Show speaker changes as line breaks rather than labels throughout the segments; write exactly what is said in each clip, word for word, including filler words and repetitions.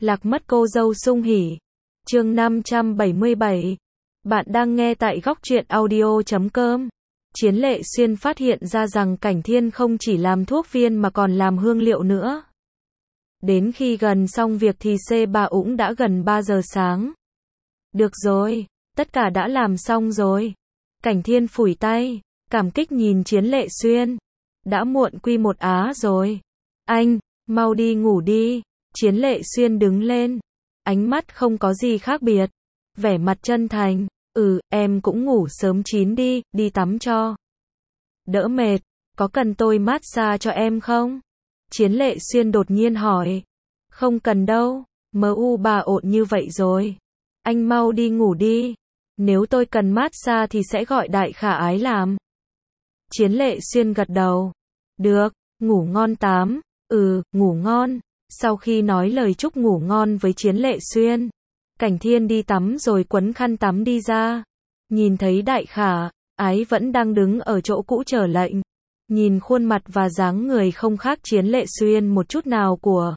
Lạc mất cô dâu sung hỉ. Chương năm trăm bảy mươi bảy. Bạn đang nghe tại góc truyện audio chấm com. Chiến Lệ Xuyên phát hiện ra rằng Cảnh Thiên không chỉ làm thuốc viên mà còn làm hương liệu nữa. Đến khi gần xong việc thì C ba ũng đã gần ba giờ sáng. Được rồi, tất cả đã làm xong rồi. Cảnh Thiên phủi tay, cảm kích nhìn Chiến Lệ Xuyên. Đã muộn quy một á rồi. Anh, mau đi ngủ đi. Chiến Lệ Xuyên đứng lên. Ánh mắt không có gì khác biệt. Vẻ mặt chân thành. Ừ, em cũng ngủ sớm chín đi, đi tắm cho đỡ mệt. Có cần tôi massage cho em không? Chiến Lệ Xuyên đột nhiên hỏi. Không cần đâu, mờ u bà ộn như vậy rồi. Anh mau đi ngủ đi. Nếu tôi cần massage thì sẽ gọi Đại Khả Ái làm. Chiến Lệ Xuyên gật đầu. Được, ngủ ngon tám. Ừ, ngủ ngon. Sau khi nói lời chúc ngủ ngon với Chiến Lệ Xuyên, Cảnh Thiên đi tắm rồi quấn khăn tắm đi ra. Nhìn thấy Đại Khả Ái vẫn đang đứng ở chỗ cũ chờ lệnh. Nhìn khuôn mặt và dáng người không khác Chiến Lệ Xuyên một chút nào của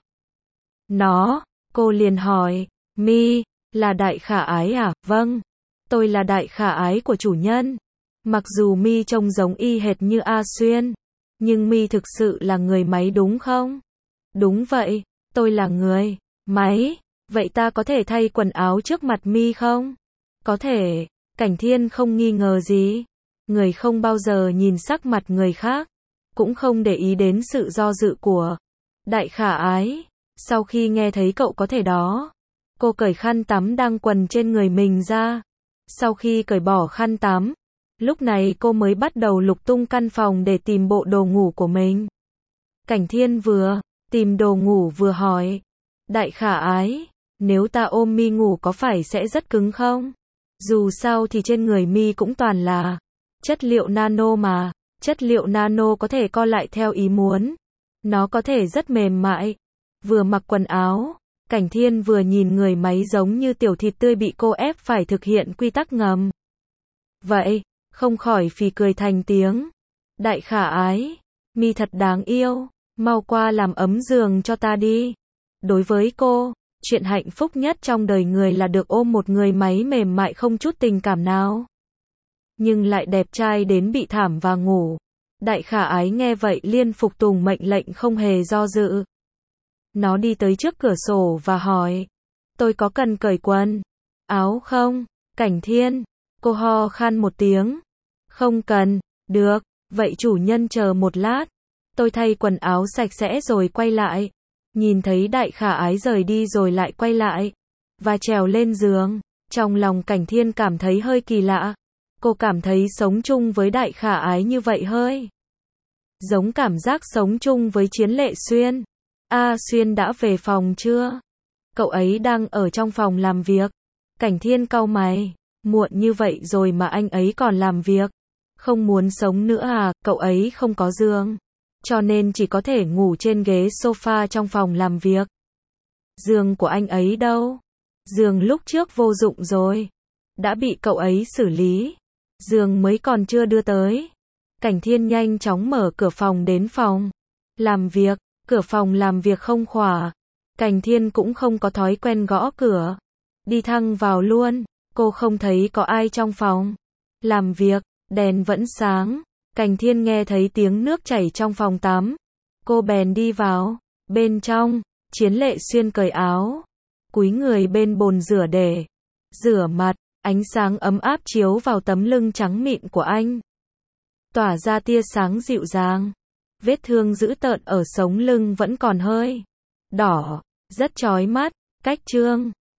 nó, cô liền hỏi, Mi, là Đại Khả Ái à? Vâng, tôi là Đại Khả Ái của chủ nhân. Mặc dù Mi trông giống y hệt như A Xuyên, nhưng Mi thực sự là người máy đúng không? Đúng vậy, tôi là người máy. Vậy ta có thể thay quần áo trước mặt Mi không? Có thể. Cảnh Thiên không nghi ngờ gì. Người không bao giờ nhìn sắc mặt người khác, cũng không để ý đến sự do dự của Đại Khả Ái. Sau khi nghe thấy cậu có thể đó, cô cởi khăn tắm đang quần trên người mình ra. Sau khi cởi bỏ khăn tắm, lúc này cô mới bắt đầu lục tung căn phòng để tìm bộ đồ ngủ của mình. Cảnh Thiên vừa tìm đồ ngủ vừa hỏi, Đại Khả Ái, nếu ta ôm Mi ngủ có phải sẽ rất cứng không? Dù sao thì trên người Mi cũng toàn là chất liệu nano mà, chất liệu nano có thể co lại theo ý muốn. Nó có thể rất mềm mại. Vừa mặc quần áo, Cảnh Thiên vừa nhìn người máy giống như tiểu thịt tươi bị cô ép phải thực hiện quy tắc ngầm. Vậy, không khỏi phì cười thành tiếng. Đại Khả Ái, Mi thật đáng yêu, mau qua làm ấm giường cho ta đi. Đối với cô, chuyện hạnh phúc nhất trong đời người là được ôm một người máy mềm mại không chút tình cảm nào, nhưng lại đẹp trai đến bị thảm và ngủ. Đại Khả Ái nghe vậy liên phục tùng mệnh lệnh không hề do dự. Nó đi tới trước cửa sổ và hỏi, tôi có cần cởi quần áo không? Cảnh Thiên, cô ho khan một tiếng. Không cần. Được, vậy chủ nhân chờ một lát. Tôi thay quần áo sạch sẽ rồi quay lại. Nhìn thấy Đại Khả Ái rời đi rồi lại quay lại và trèo lên giường, trong lòng Cảnh Thiên cảm thấy hơi kỳ lạ. Cô cảm thấy sống chung với Đại Khả Ái như vậy hơi giống cảm giác sống chung với Chiến Lệ Xuyên. A Xuyên đã về phòng chưa? Cậu ấy đang ở trong phòng làm việc. Cảnh Thiên cau mày, muộn như vậy rồi mà anh ấy còn làm việc. Không muốn sống nữa à? Cậu ấy không có giường, cho nên chỉ có thể ngủ trên ghế sofa trong phòng làm việc. Giường của anh ấy đâu? Giường lúc trước vô dụng rồi, đã bị cậu ấy xử lý. Giường mới còn chưa đưa tới. Cảnh Thiên nhanh chóng mở cửa phòng đến phòng làm việc. Cửa phòng làm việc không khóa. Cảnh Thiên cũng không có thói quen gõ cửa. Đi thẳng vào luôn. Cô không thấy có ai trong phòng làm việc. Đèn vẫn sáng. Cảnh Thiên nghe thấy tiếng nước chảy trong phòng tắm. Cô bèn đi vào. Bên trong, Chiến Lệ Xuyên cởi áo, cúi người bên bồn rửa để rửa mặt. Ánh sáng ấm áp chiếu vào tấm lưng trắng mịn của anh, tỏa ra tia sáng dịu dàng. Vết thương dữ tợn ở sống lưng vẫn còn hơi đỏ, rất chói mắt. Cách chương